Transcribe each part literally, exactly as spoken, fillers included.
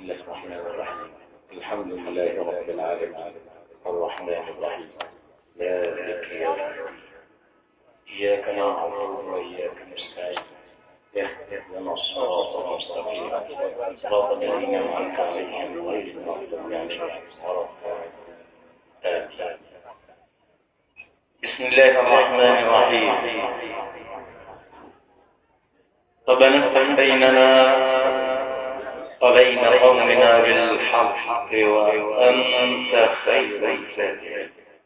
الله الرحمن الرحيم. الحمد لله رب العالمين الرحمن الرحيم مالك يوم الدين إياك نعبد وإياك نستعين اهدنا الصراط المستقيم صراط الذين أنعمت عليهم غير المغضوب عليهم ولا الضالين. بسم الله الرحمن الرحيم. ربنا افتح بيننا وبين قومنا بالحق وأنت خير الفاتحين.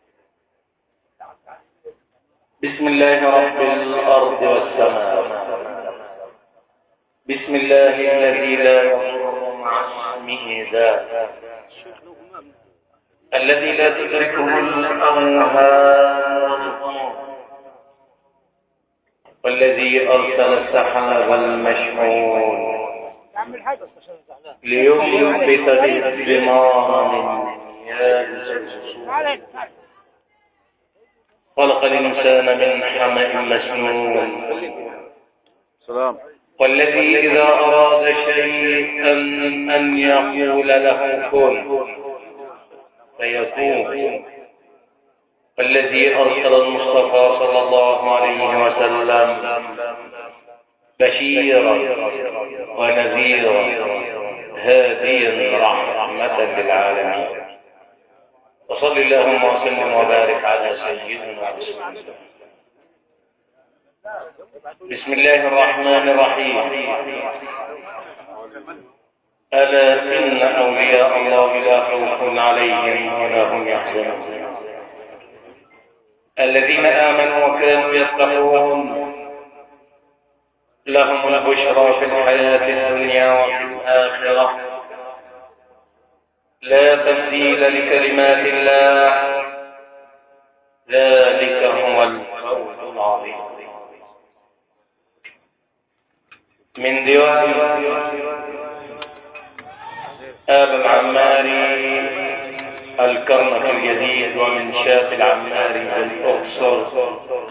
بسم الله رب الأرض والسماء. بسم الله الذي لا يضر مع اسمه داء، الذي لا تدركه الأوهام، والذي أرسل السحاب المشحون لينبت به الثمار من نيال الفصول، خلق الإنسان من حمأ مسنون، والذي إذا أراد شيئا أن يقول له كن فيكون، والذي أرسل المصطفى صلى الله عليه وسلم بشيرا ونذيرا هاديا رحمة للعالمين. وصل اللهم وسلم وبارك على سيدنا رسول الله. بسم الله الرحمن الرحيم. ألا إن أولياء الله لا خوف عليهم ولا هم يحزنون، الذين آمنوا وكانوا يتقون لهم البشرى في الحياة الدنيا وفي الآخرة، لا تبديل لكلمات الله، ذلك هو الفوز العظيم. من ديوان آب العماري الكرنك الجديد، ومن شاف العماري بالأقصر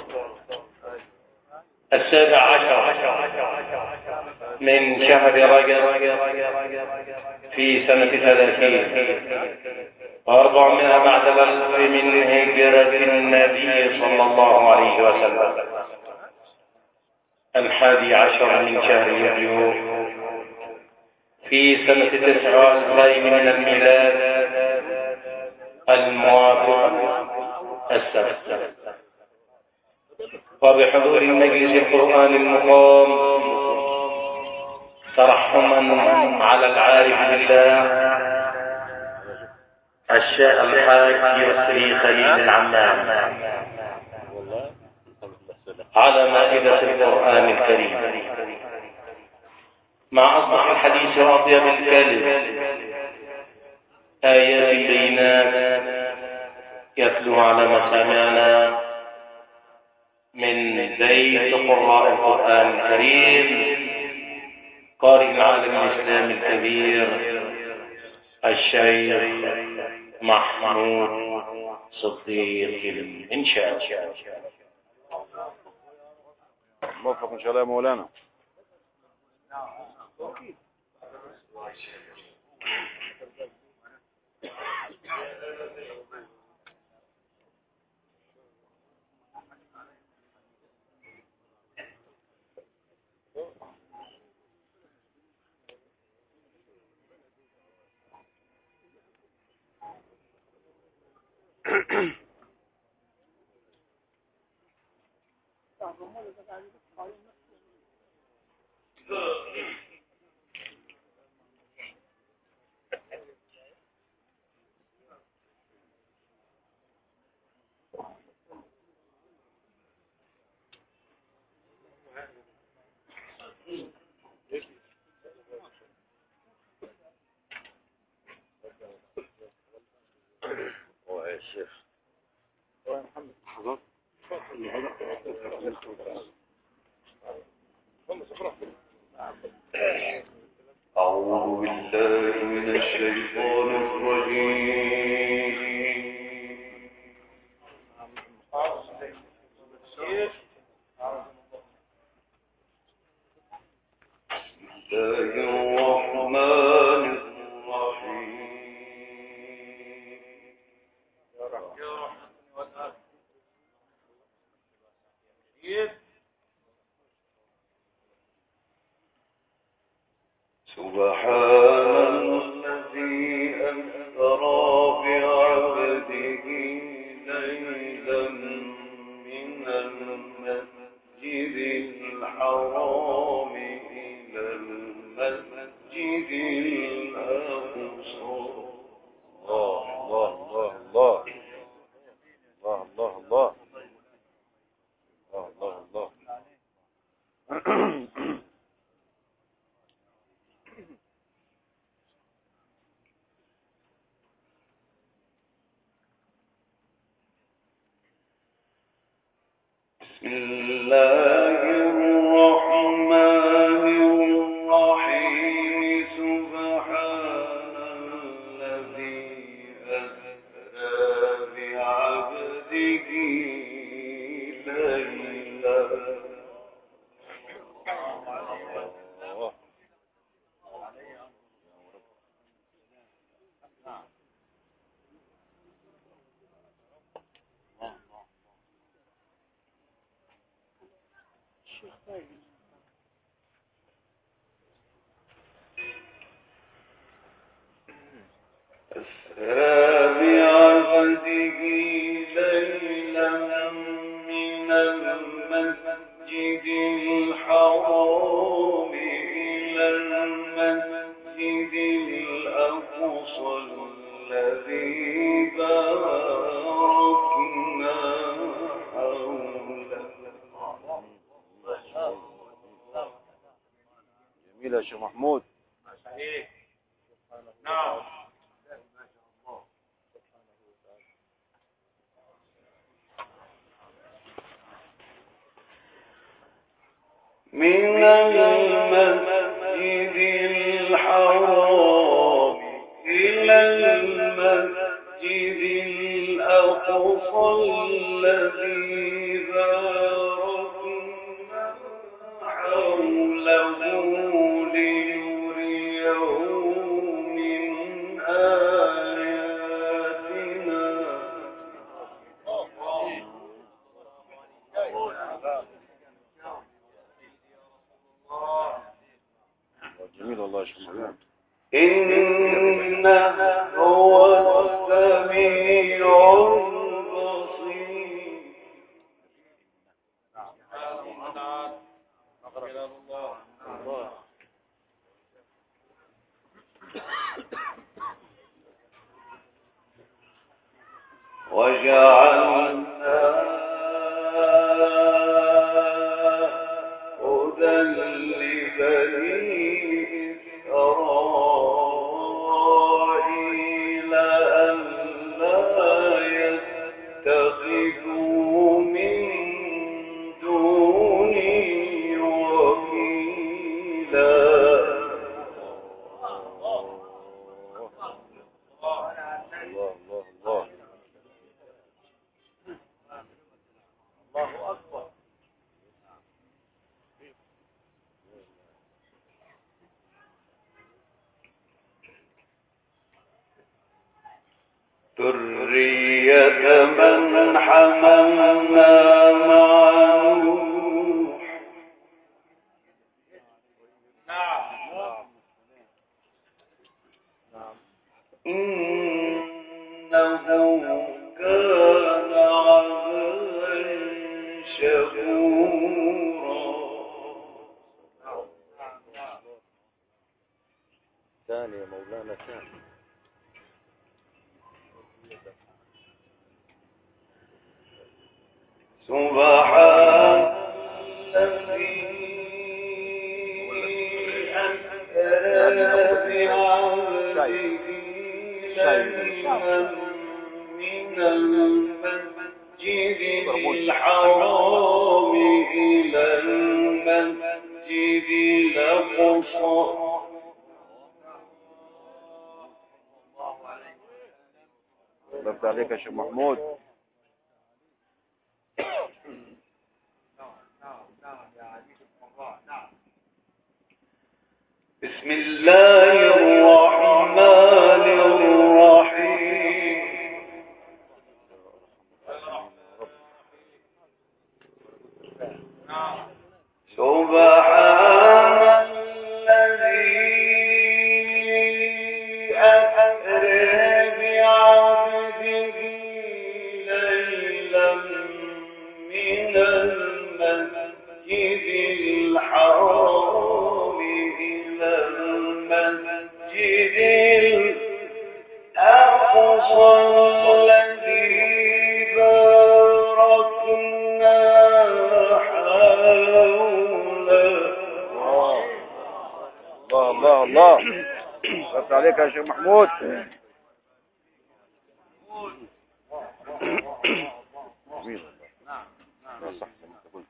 السابع عشر من شهر رجب في سنة ثلاثين وأربعمائة بعد الألف من هجرة النبي صلى الله عليه وسلم، الحادي عشر من شهر يوليو في سنة تسع وألفين من الميلاد الموافق السبت. وبحضور المجلس القرآن المقام ترحما على العارف بالله الشيخ الحاج يسري خليل العمام على مائدة القرآن الكريم، مع أصدق الحديث وأطيب الكلم، آيات بينات يتلو على مسامعنا من بيت قراء القرآن الكريم، قارئ العالم الإسلامي الكبير الشيخ محمود صديق المنشاوي. موفق إن شاء الله يا مولانا. أعوذ بالله من الشيطان الرجيم. بسم الله الرحمن سبحان الذي أسرى بعبده ليلا من المسجد الحرام إلى المسجد الأقصى. الله الله الله الله الله الله الله الله الله. بسم الله الرحمن الرحيم. سبحان الذي أسرى بعبده ليلا أسرى بعبده ليلا من المسجد الحرام إلى المسجد الأقصى الذي باركنا حوله. جميل يا شيخ محمود. صحيح. نعم. من المسجد الحرام إلى المسجد الأقصى الذي باركنا حوله لنريه من آياتنا. جميل والله يا شيخ محمود. إنه هو السميع البصير. وجعلنا هدى لبني إسرائيل ألا يتخذوا من دوني وكيلا. الله الله الله. الله أكبر. ذرية من حملنا مع نوح. نعم. إنه كان عبدا شكورا. ثاني يا مولانا ثاني. سبحان الذي أسرى بعبده ليلا من المسجد الحرام إلى المسجد الأقصى. الله عليك يا شيخ محمود. بسم الله الرحمن الرحيم. سبحان الذي الأقصى الذي باركنا حوله. الله الله الله. بس عليك يا شيخ محمود. جميل. نعم نعم صح زي ما انت قلت.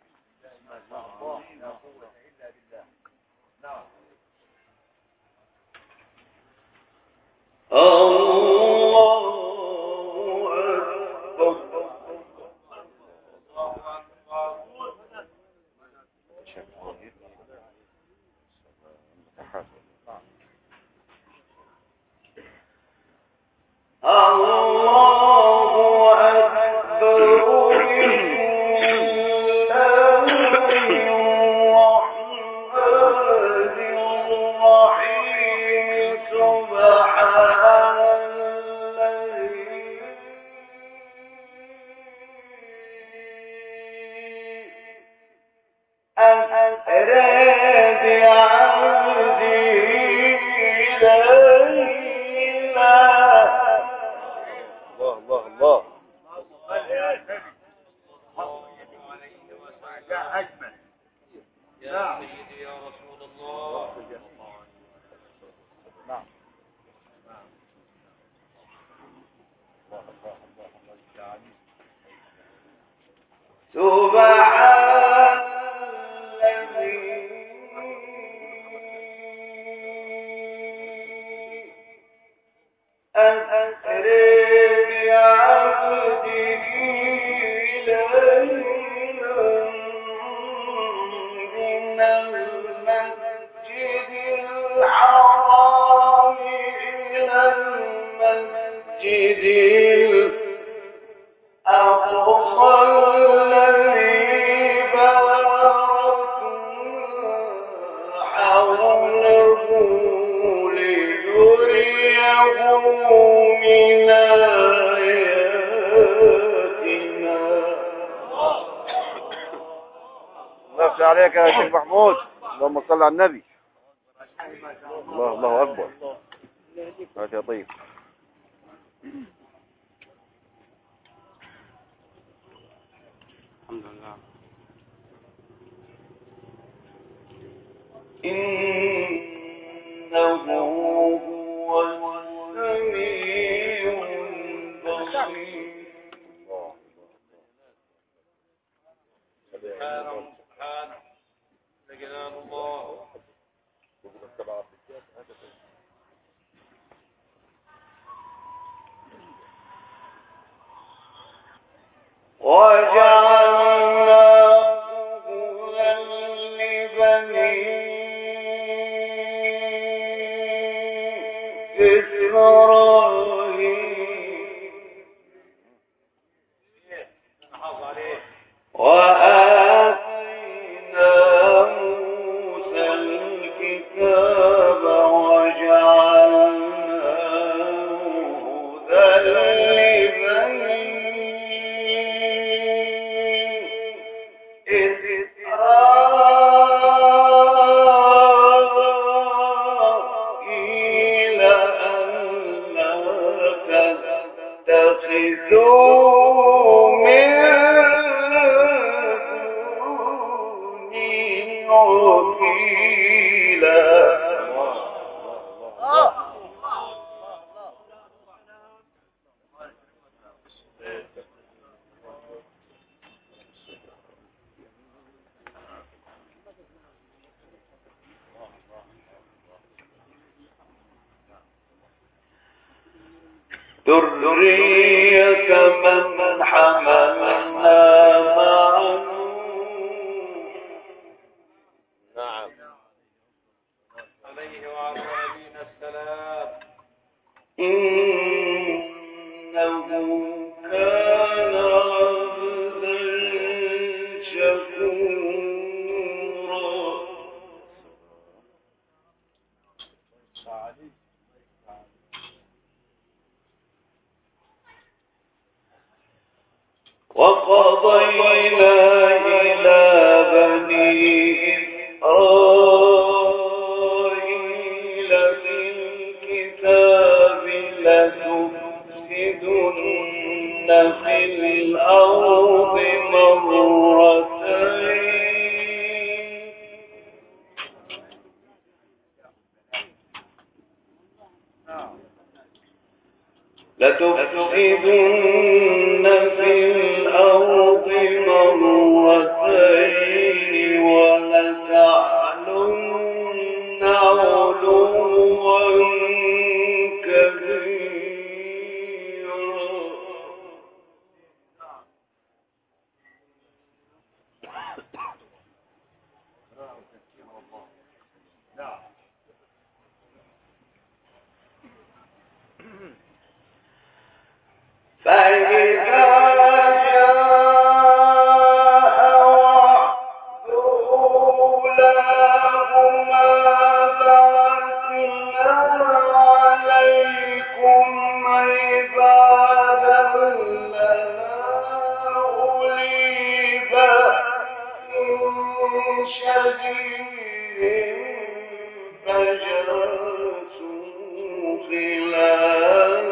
عليك يا شيخ محمود. اللهم صل على النبي. الله الله أكبر. هات يا طيب. الحمد لله. إنه هو السميع البصير. سبحانه جلال الله. وجعلناه هدى لبني إسرائيل وآتينا موسى الكتاب وجعلناه هدى لبني إسرائيل ألا تتخذوا من دوني وكيلا. ذرية من حملنا مع نوح. نعم عليه وعلى نبينا السلام. إنه كان عبدا شكورا. وقضينا إلى بني إسرائيل في لتفسدن في الأرض مرتين لتفسدن في الأرض مرتين ولتعلن علوا كبيرا. فإذا جاء وعد أولاهما بعثنا عليكم عبادا لنا أولي بأس شديد فجاسوا خلال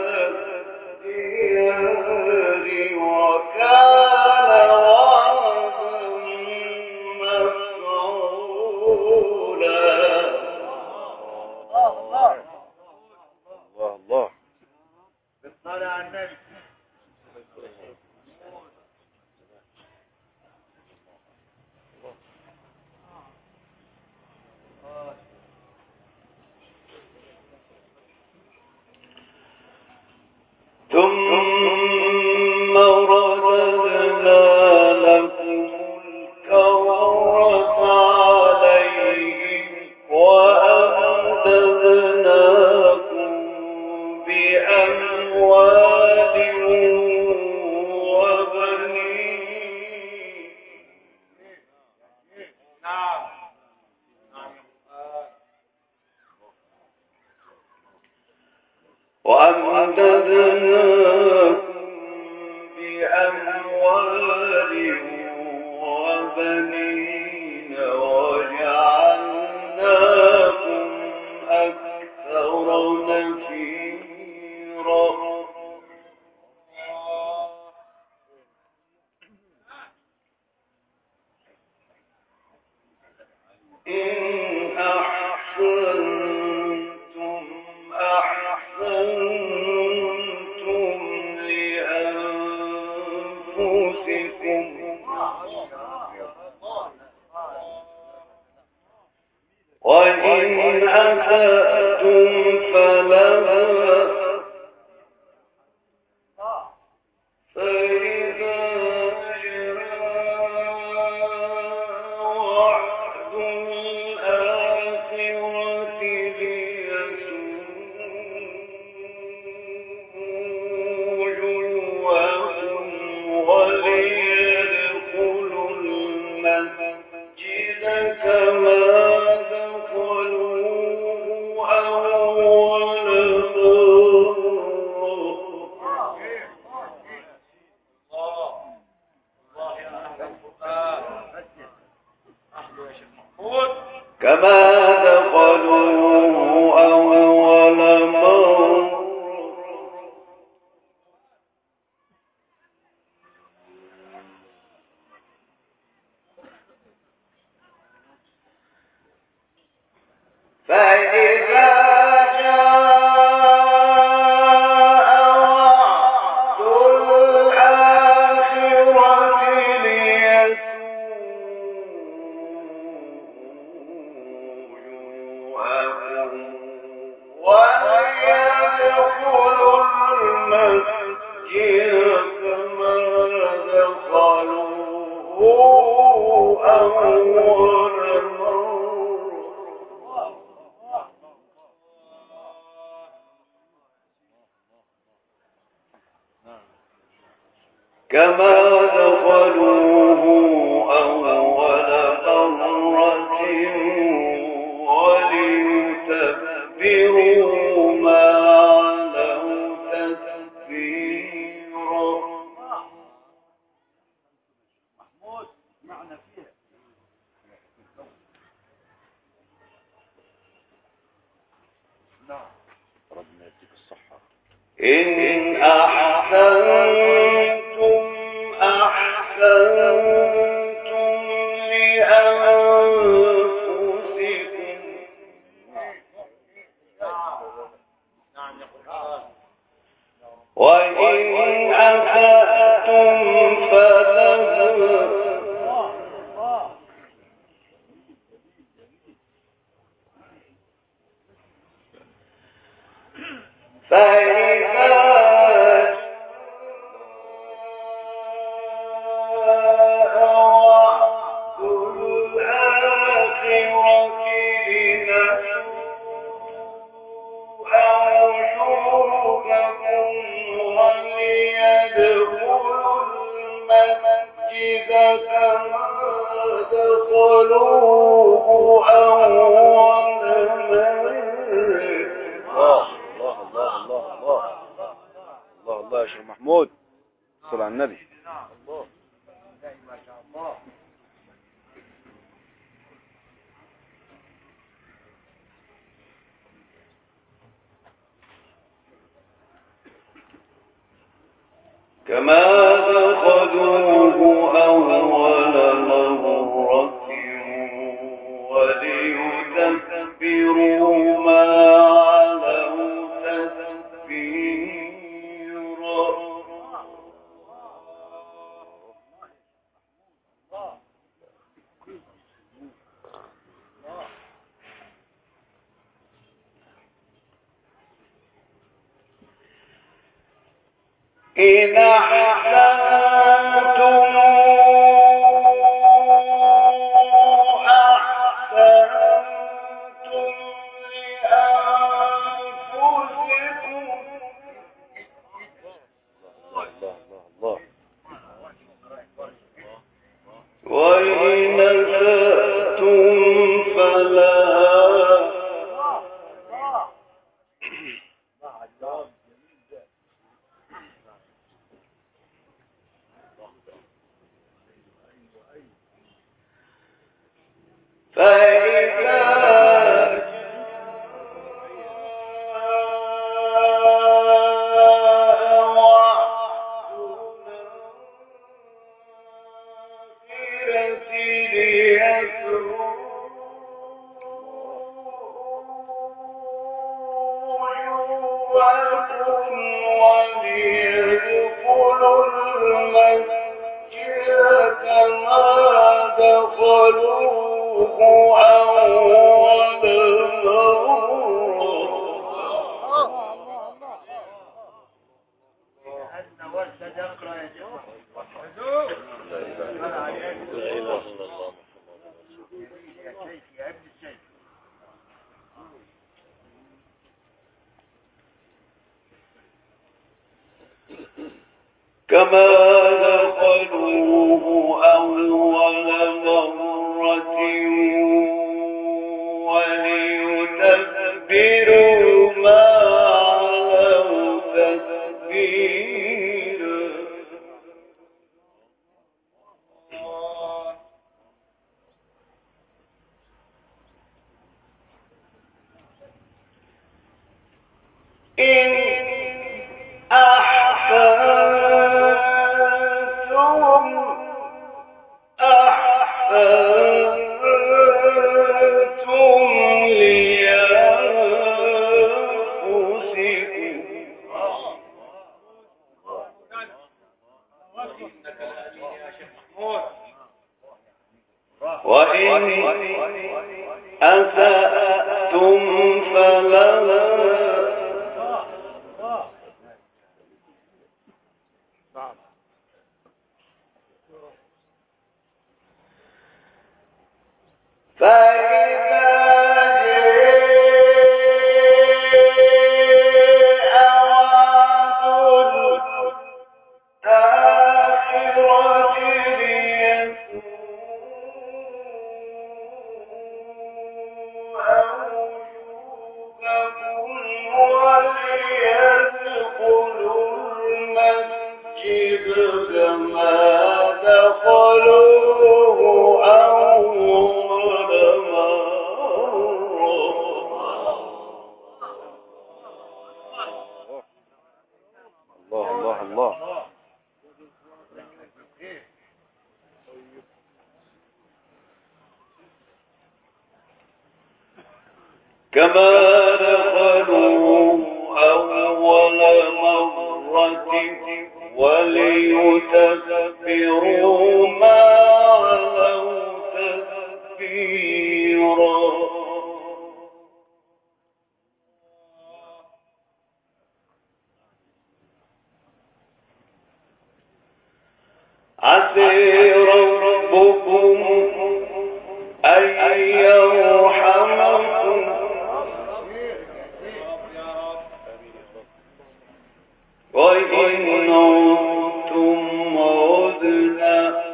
الديار وكان وعدا مفعولا. الله الله بالصلاة على النبي. ثم رددنا لكم الكرة عليهم وأمددناكم بأموال وبنين. نعم وأمددناكم بأموال وبنين وجعلناكم أكثر نفيرا. إن أحسنتم أحسنتم لأنفسكم وإن أسأتم فلها فإذا جاء وعد الآخرة ليسوءوا وجوهكم وليدخلوا المسجد كما دخلوه أول مرة كما دخلوه أول مرة. فإذا جاء وعد الآخرة ليسوءوا وليدخلوا المسجد كما دخلوه أول مرة. كما دخلوه أول مرة وليتبروا ما علوا تتبيرا. محمود معنا فيها. نعم ربنا يديك الصحة. إن أحسنتم أحسنتم لأنفسكم وإن أسأتم فلها فإذا دخلوه أول الله الله الله الله الله الله الله يا شيخ محمود صل على النبي. الله ما شاء الله. كما دخلوه أول مرة وليتبروا ما علوا تتبيرا. إن أحسنتم أحسنتم لأنفسكم وإن أسأتم فلها فإذا دخلوه أول كما دخلوه أول مرة وليتبروا ما علوا تتبيرا. إن أحسنتم أحسنتم لأنفسكم وإن أسأتم فلها فإذا جاء وعد الآخرة ليسوءوا الله. كما دخلوا أول مرة وليتكبروا ما علوا تكبيرا. عسى ربكم أن يرحمكم وإن عدتم عدنا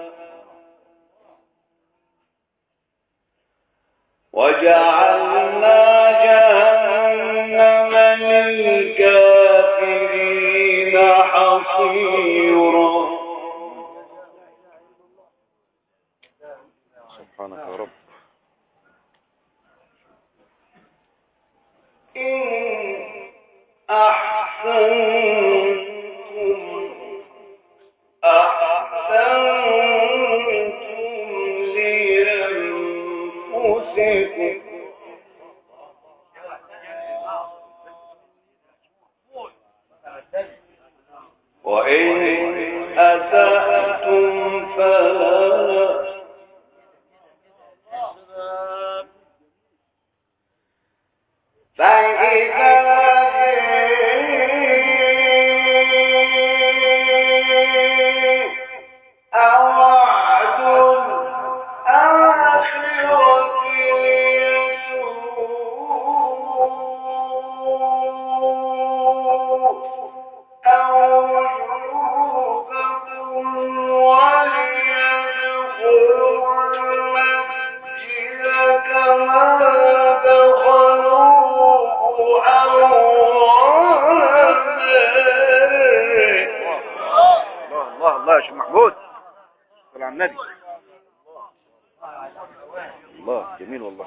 وجعلنا جهنم للكافرين حصيرا. سبحانك يا رب. إن أحسنتم أحسنتم لأنفسكم وإن أسأتم فلا فإذا أوعد الآخرة أوجوبكم وليدخلوا المسجد كما دخلوه أول الله الله الله يا شيخ محمود. صل على النبي. الله جميل والله.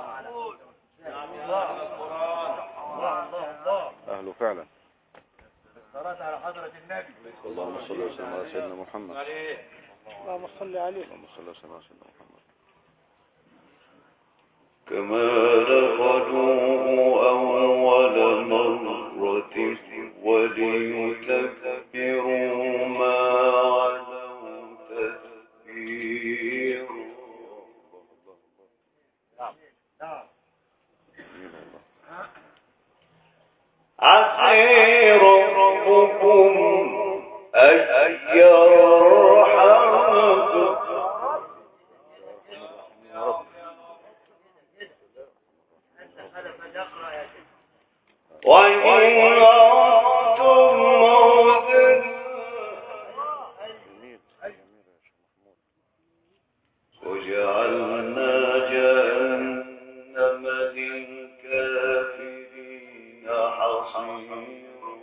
أهله فعلا. الصلاة على حضرة النبي. اللهم صل وسلم على سيدنا محمد. اللهم صل عليه. اللهم صل وسلم على سيدنا محمد. كما دخلوه أول مرة وليتكبروا ما علوا تكبيرا. عسى ربكم أن يرحمكم وإن عدتم عدنا وجعلنا جهنم للكافرين حصيرا.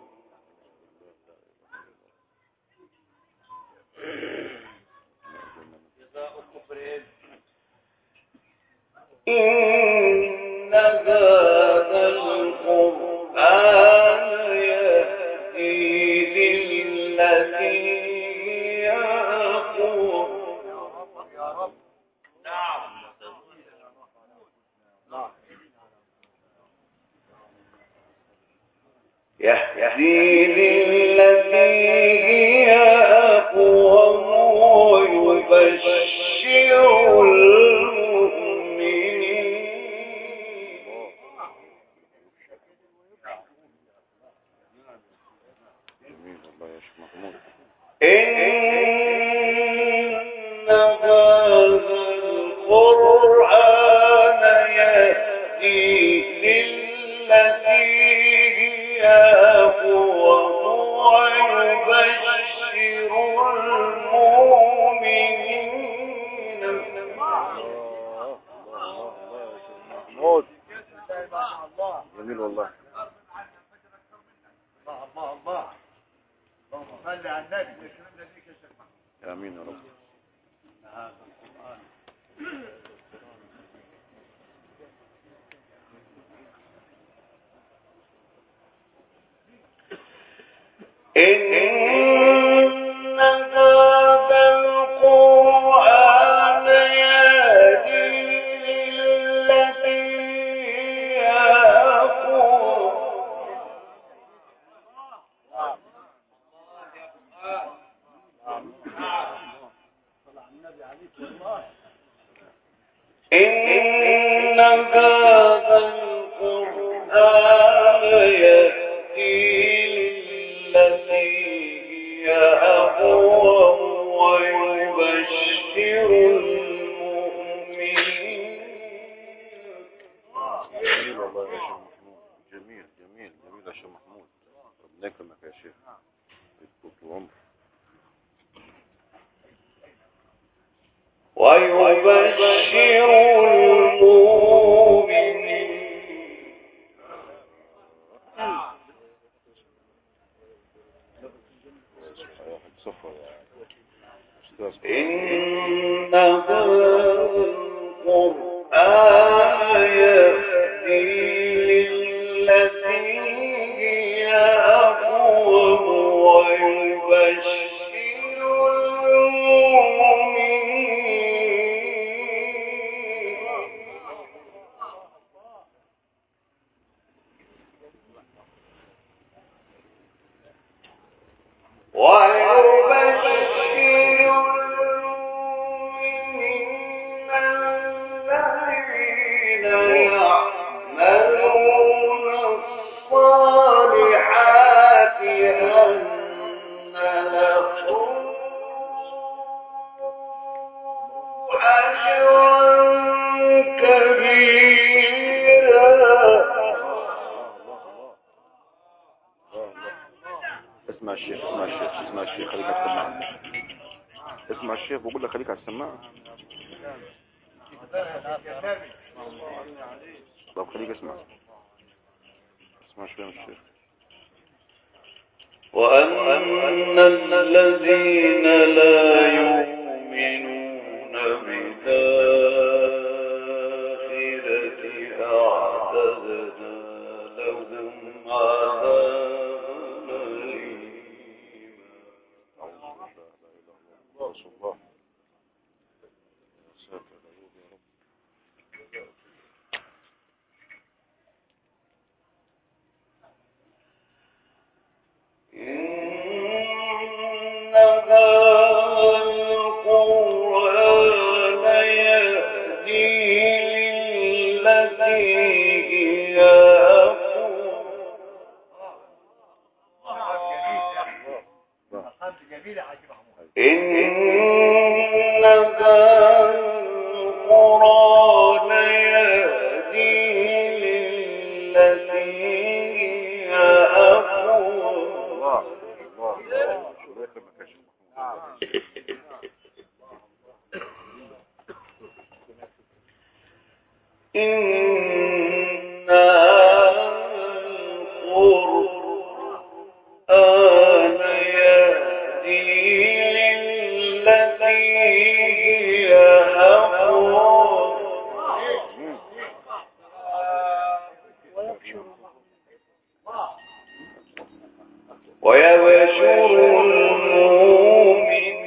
إن هذا القرآن يهدي للتي هي أقوم. يهدي للتي هي أقوم ويبشر إن هذا القرآن يهدي للتي هي أقوم ويبشر المؤمنين. جميل والله. الله الله الله. اللهم صل على النبي. آمين يا رب. هذا القرآن إن هذا القرآن يهدي للتي هي أقوم ويبشر المؤمنين. جميل والله يا شيخ محمود، جميل جميل جميل يا شيخ محمود، ربنا يكرمك يا شيخ، يطول العمر. ويبشر المؤمنين إن هذا القرآن يهدي للتي هي أقوم ويبشر اسمع الشيخ اسمع الشيخ اسمع الشيخ خليك على السماعة. اسمع الشيخ بقول لك خليك على السماعة. طب خليك اسمع اسمع شوية من الشيخ. وأن الذين لا يؤمنون بالآخرة أعتدنا لهم عذابا أليما. أعوذ بالله لا إله إلا الله رسول الله. يا ساتر يا رب. إن هذا القرآن يهدي للتي هي أقوم. إن هذا القرآن يهدي للتي هي أقوم. الله الله الله شو يكرمك يا شيخ محمود. إن القرآن يهدي للتي هي أقوم ويبشر المؤمنين.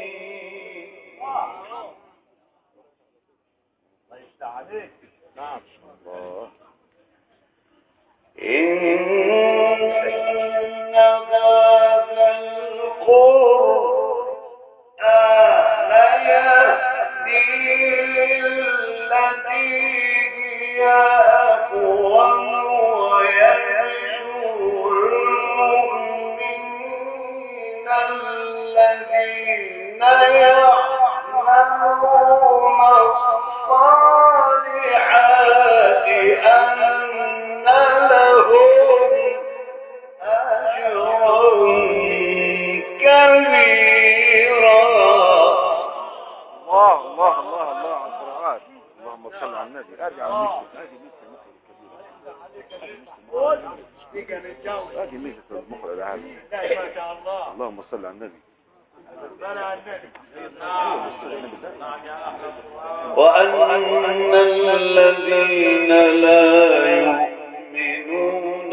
نعم الله. إن هذا القرآن يهدي للتي هي أقوم ويبشر المؤمنين الذين يعملون الصالحات أن لهم أجرا كبيرا. الله الله الله الله على القرآن. اللهم صل على النبي. ارجع للمثل هذه مثل المثل الكبيرة. هذه مثل المقرأ العالي. ما شاء الله. اللهم صل على النبي. وأن الذين لا يؤمنون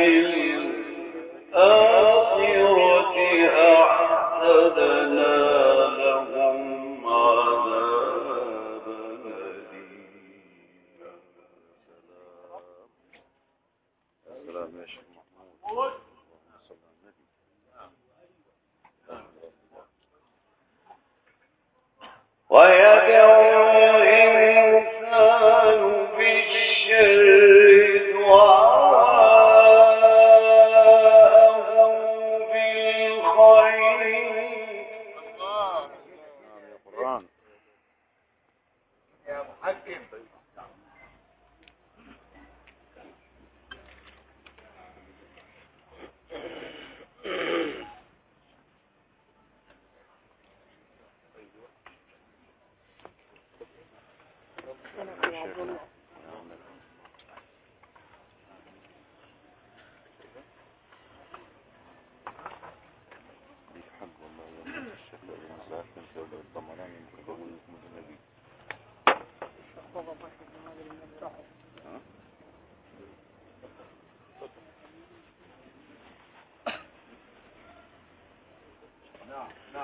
بالآخرة أعتدنا لهم عذابا أليما. السلام يا شيخ محمود. اللهم صل على النبي. ويدعو الإنسان بالشر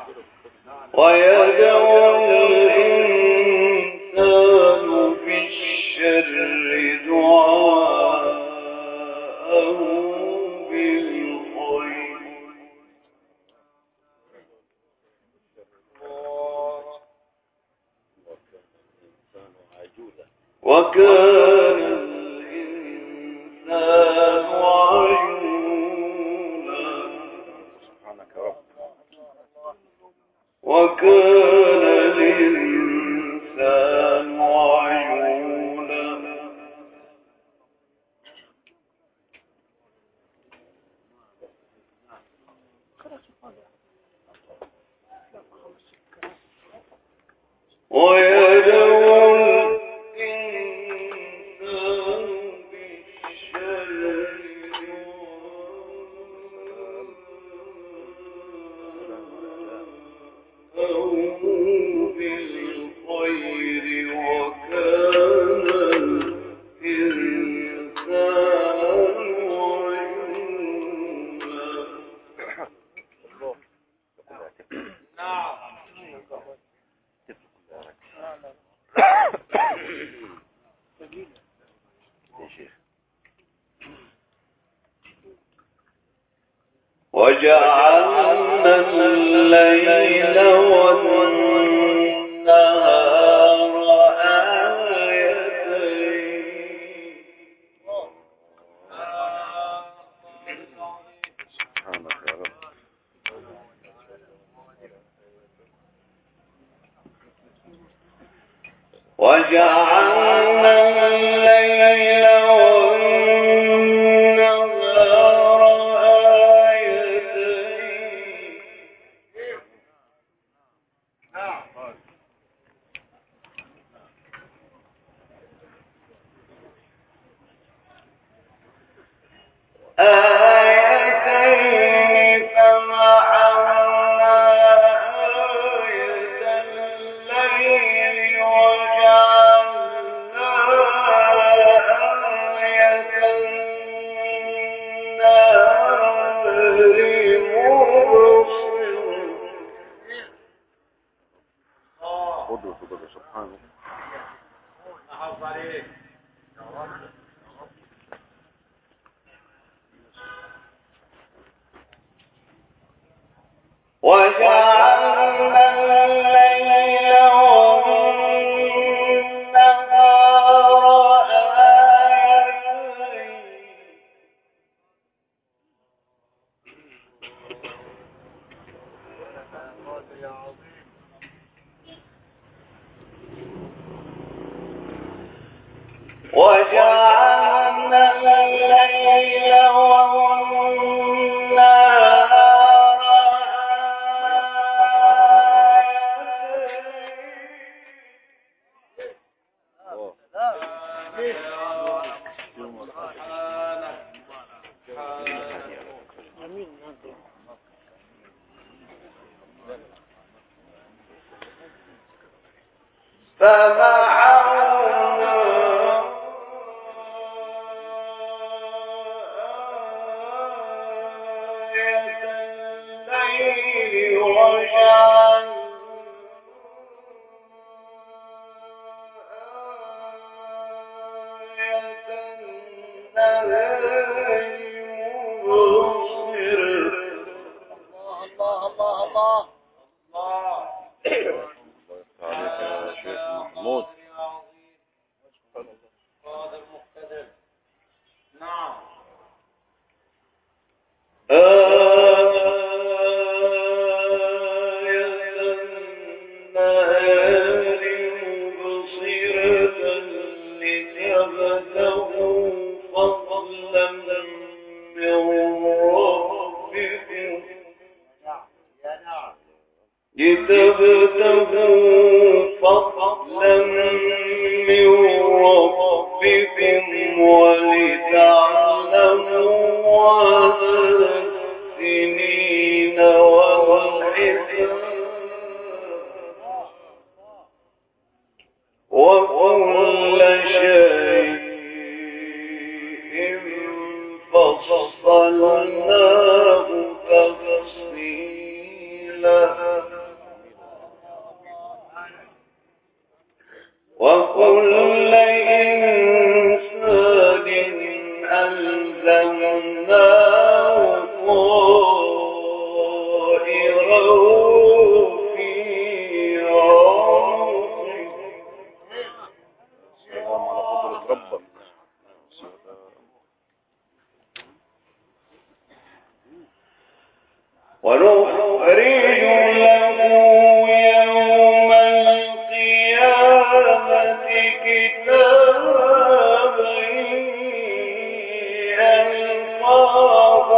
ويدعو الإنسان بالشر دعاءه بالخير وكان الإنسان عجولا سبحانك يا رب. وكان الإنسان عجولا ويدعو الإنسان بالشر دعاءه بالخير وكان الإنسان وجعلنا الليل والنهار آيتين سبحانك يا رب. وجعلنا الليل والنهار آيتين آيتين فمحونا آية الليل وجعلنا آية النهار مبصرا قدرة قدرة سبحانه. أحافظ عليك يا رب. وجعلنا الليل والنهار آيتين وجعلنا الليل والنهار فمحونا آية الليل وجعلنا آية النهار مبصرا الله الله الله الله. عليك يا شيخ محمود. قادر مقتدر. نعم. آية النهار مبصرة لتبتغوا فضلا من ربكم يا نعم. لتبتغوا فضلا من ربكم ولتعلموا عدد السنين والحساب وكل شيء فصلناه تفصيلا ونخرج له يوم القيامة كتابا يلقاه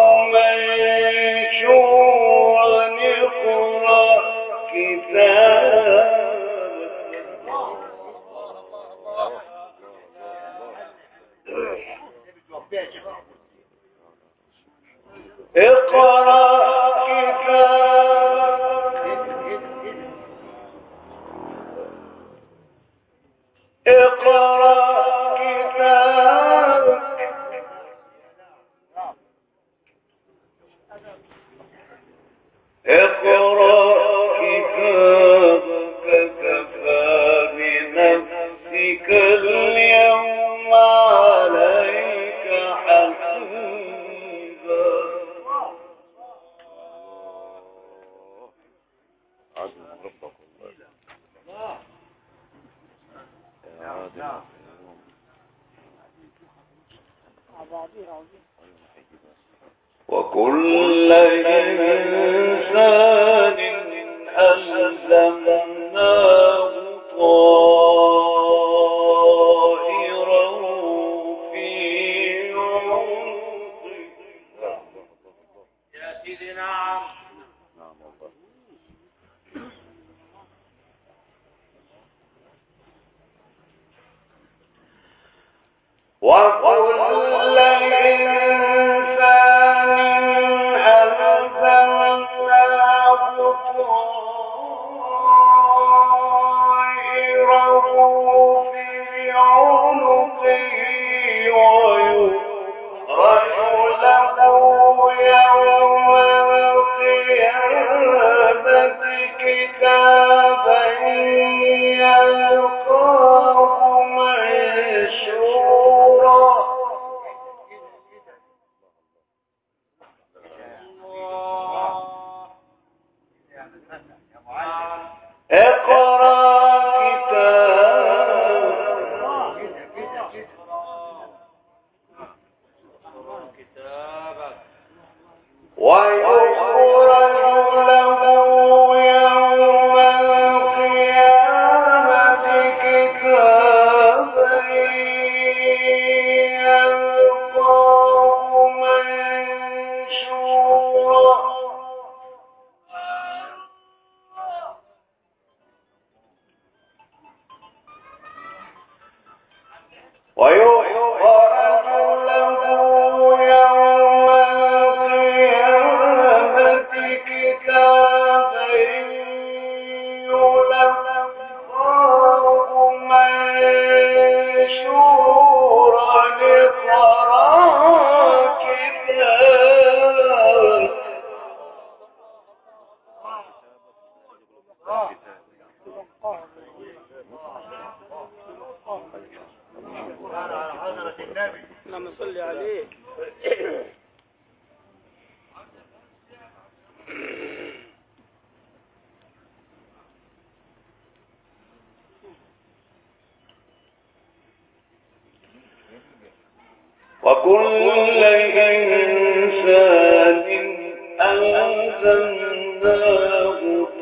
منشورا اقرأ كتابك اقرأ كتابك اقرأ كتابك اقرأ كتابك كفى بنفسك اليوم عليك حسيبا. عدل ربك والله يا عادل وكل إنسان ألزمناه طائره في عنقه. يا سيدي نعم نعم والله. وكل إنسان ألزمناه طائره في عنقه ويخرج له يوم القيامة كتابا يلقاه منشورا اقرأ كتابك ويخرج له يوم القيامة كتابا يلقاه منشورا ويخرج له يوم القيامة كتابا يلقاه منشورا اقرأ كتابك على حضرة النبي اللهم صل عليه. وكل إنسان ألزمناه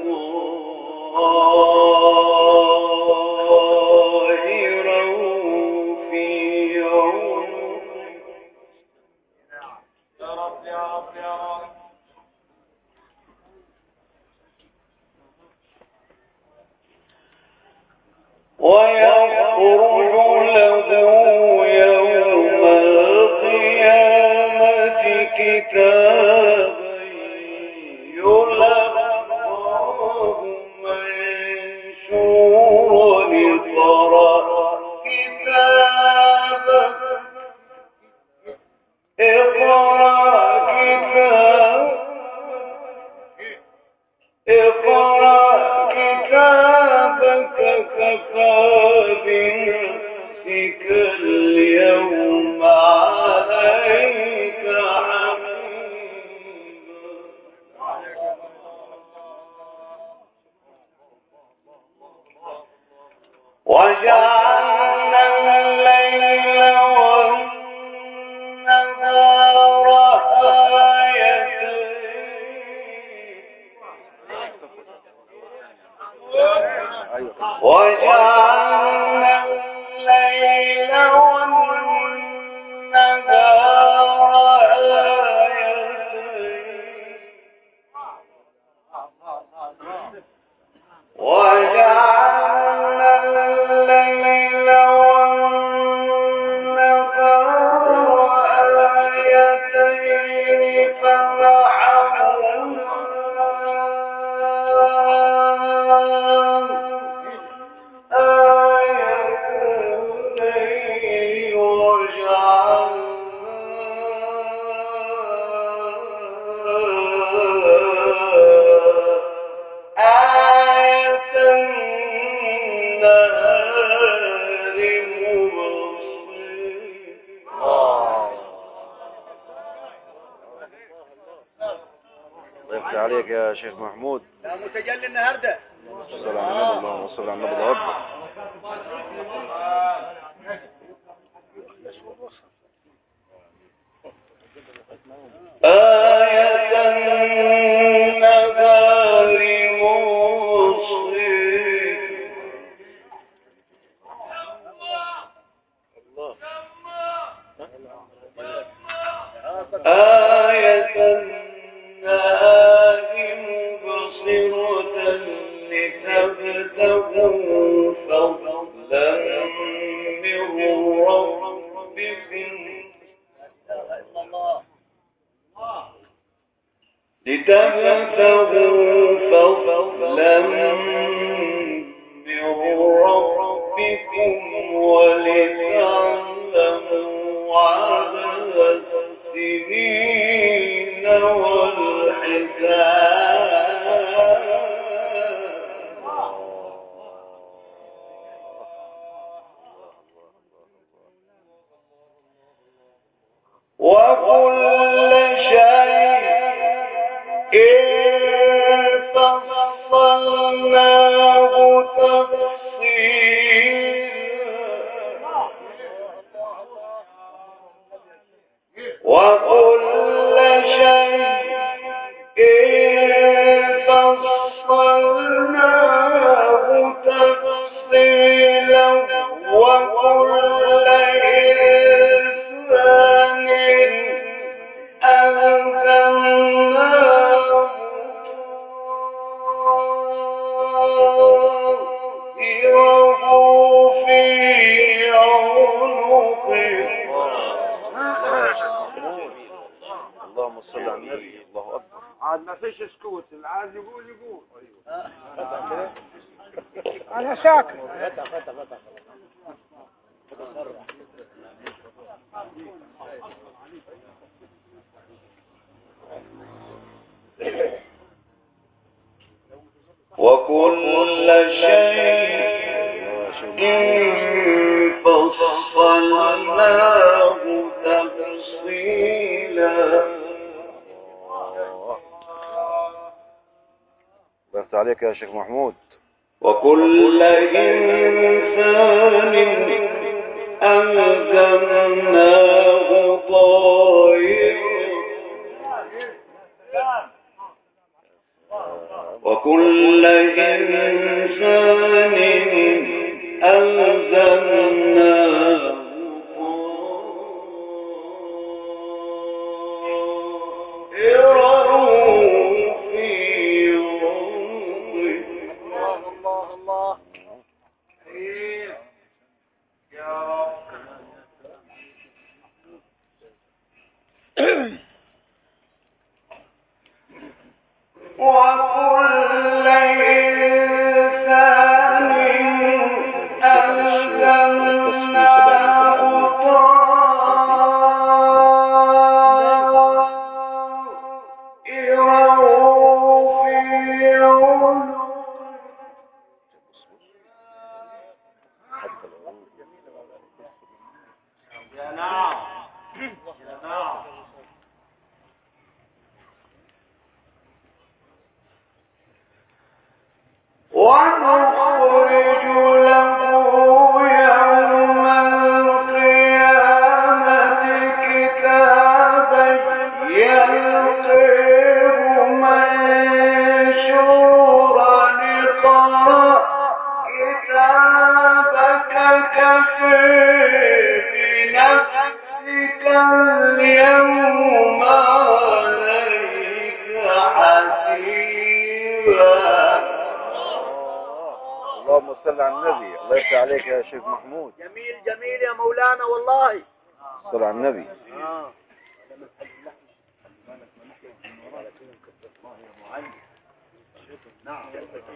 طائره في عنقه. يا رب يا رب يا رب ويخرج له يوم القيامة كتابا يلقاه منشورا اقرأ كتابك اقرأ كتابك اقرأ كتابك كفى بنفسك اليوم عليك حسيبا. وجعلنا الليل والنهار آيتين وجعلنا الليل والنهار آيتين وجعلنا الليل والنهار آيتين فمحونا ضيفت عليك يا شيخ محمود. لا متجلي النهارده. صلى على النبي، اللهم صل على النبي الأكبر. آية النهار مبصر آية النهار مبصرة لتبتغوا فضلا من ربكم لتبتغوا فضلا من ربكم ولتعلموا عدد السنين والحساب وكل شيء فصلناه تفصيلا وكل شيء فصلناه تفصيلا وكل إنسان ألزمناه طائره في عنقه اللهم صل على النبي، الله أكبر. عاد ما فيش سكوت، اللي عايز يقول يقول. انا ساكت. وكل شيء فصلناه تفصيلا. ضيفت عليك يا شيخ محمود. وكل إنسان ألزمناه طائره وكل إنسان ألزمناه طائره في عنقه. الله الله ايه يا رب. وكل إنسان ألزمناه طائره في عنقه. يا نعم يا نعم. صل على النبي. الله يفتح عليك يا شيخ محمود. جميل جميل يا مولانا والله. صل على النبي. اه نعم.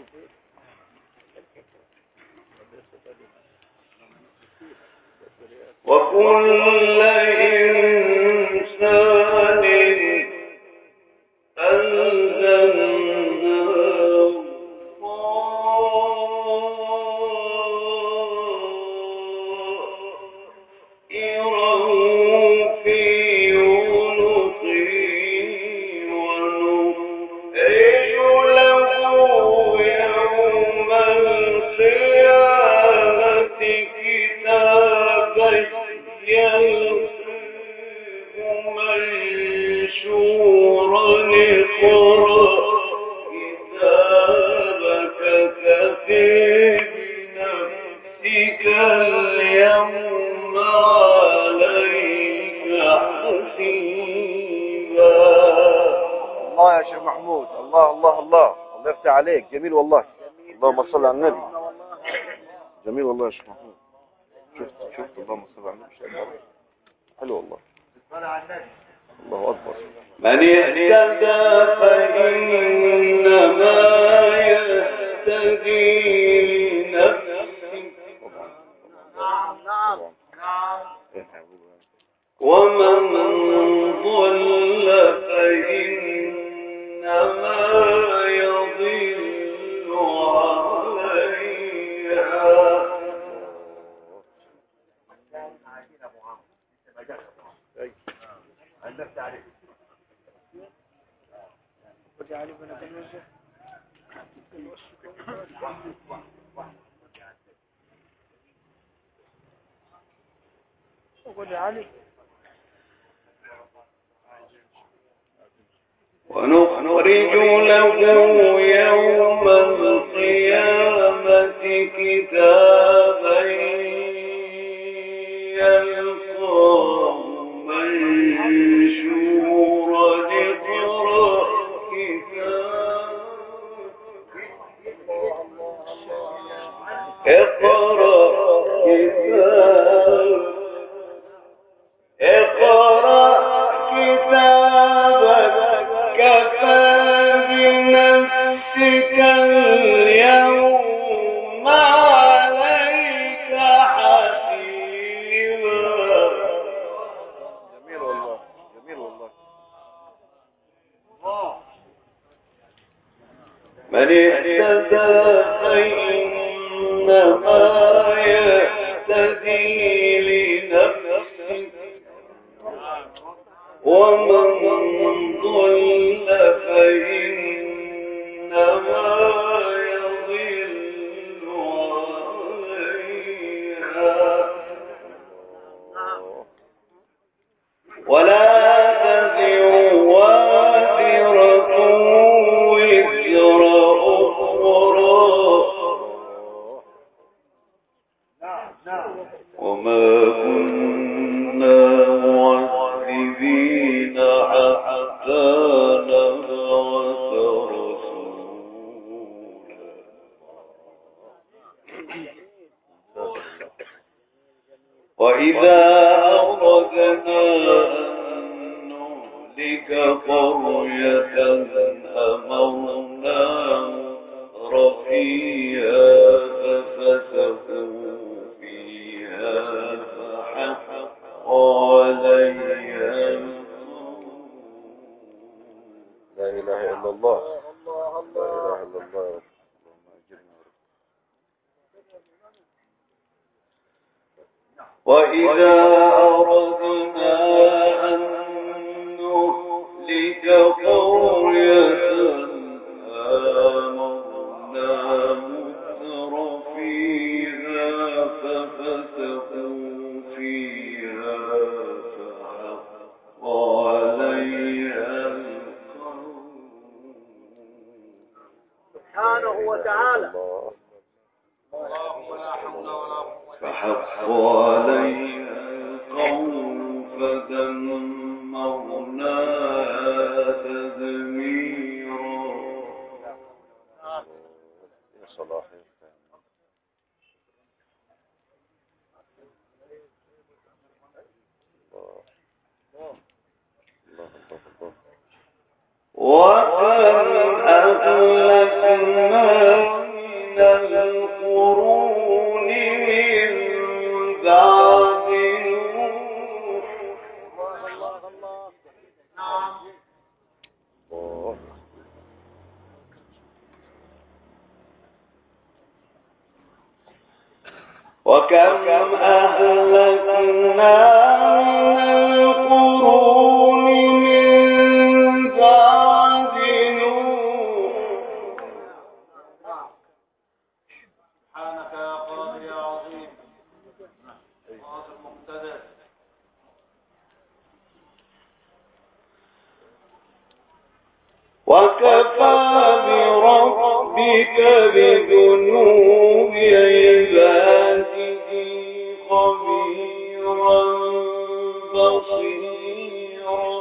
وكل إنسان ألزمناه طائره في عنقه ونخرج له يوم القيامة كتابا يلقيه منشورا اقرأ كتابك كفى بنفسك اليوم عليك حسيبا. الله يا شيخ محمود. الله الله الله. الله يفتح عليك. جميل والله. اللهم صل على النبي. جميل والله يا شيخ محمود. شفت شفت اللهم صل على النبي. حلو والله. الله أكبر. من اهتدى فإنما يهتدي لنفسه نعم نعم نعم. ومن ضل فإنما يضل عليها. ونخرج له يوم القيامة كتابا يلقاه منشورا اقرأ كتابك اقرأ كتابك اقرأ كتابك كفى بنفسك اليوم عليك حسيبا. جميل والله. جميل والله. من اهتدى فإنما يهتدي لنفسه ومن ضل فإنما يضل عليها. ولا تزر وازرة وزر أخرى وما كنا معذبين حتى نبعث رسولا. وإذا أردنا أن نهلك قرية أمرنا مترفيها ففسقوا فيها فحق عليها القول. لا إله إلا الله. لا إله إلا الله. اللهم أجرنا. وإذا أردنا أن نهلك قرية أمرنا مترفيها ففسقوا فيها فحق عليها القول. سبحانه وتعالى. فحق عليها القول فدمرناها تدميرا. يا صلاح يا وكم أهلكنا من القرون من بعد نوح سبحانك يا قادر يا عظيم قادر مقتدر وكفى بربك بذنوب عباده خبيرا بصيرا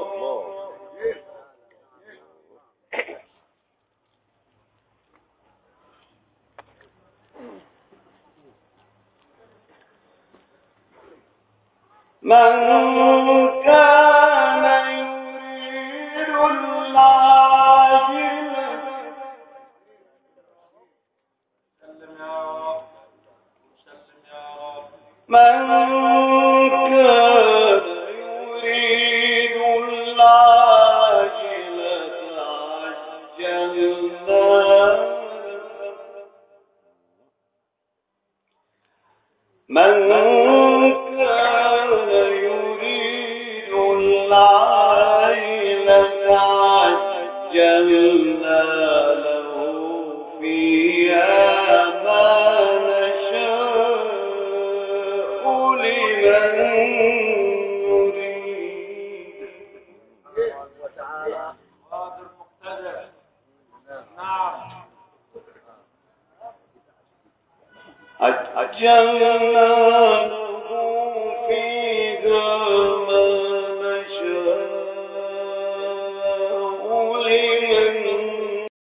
من كان يريد العاجلة سلم يا رب سلم يا رب من كان يريد العاجلة عجلنا من كان يريد العاجلة عجلنا له فيها ما نشاء لمن نريد وتعالى قادر مقتدر نعم عجلنا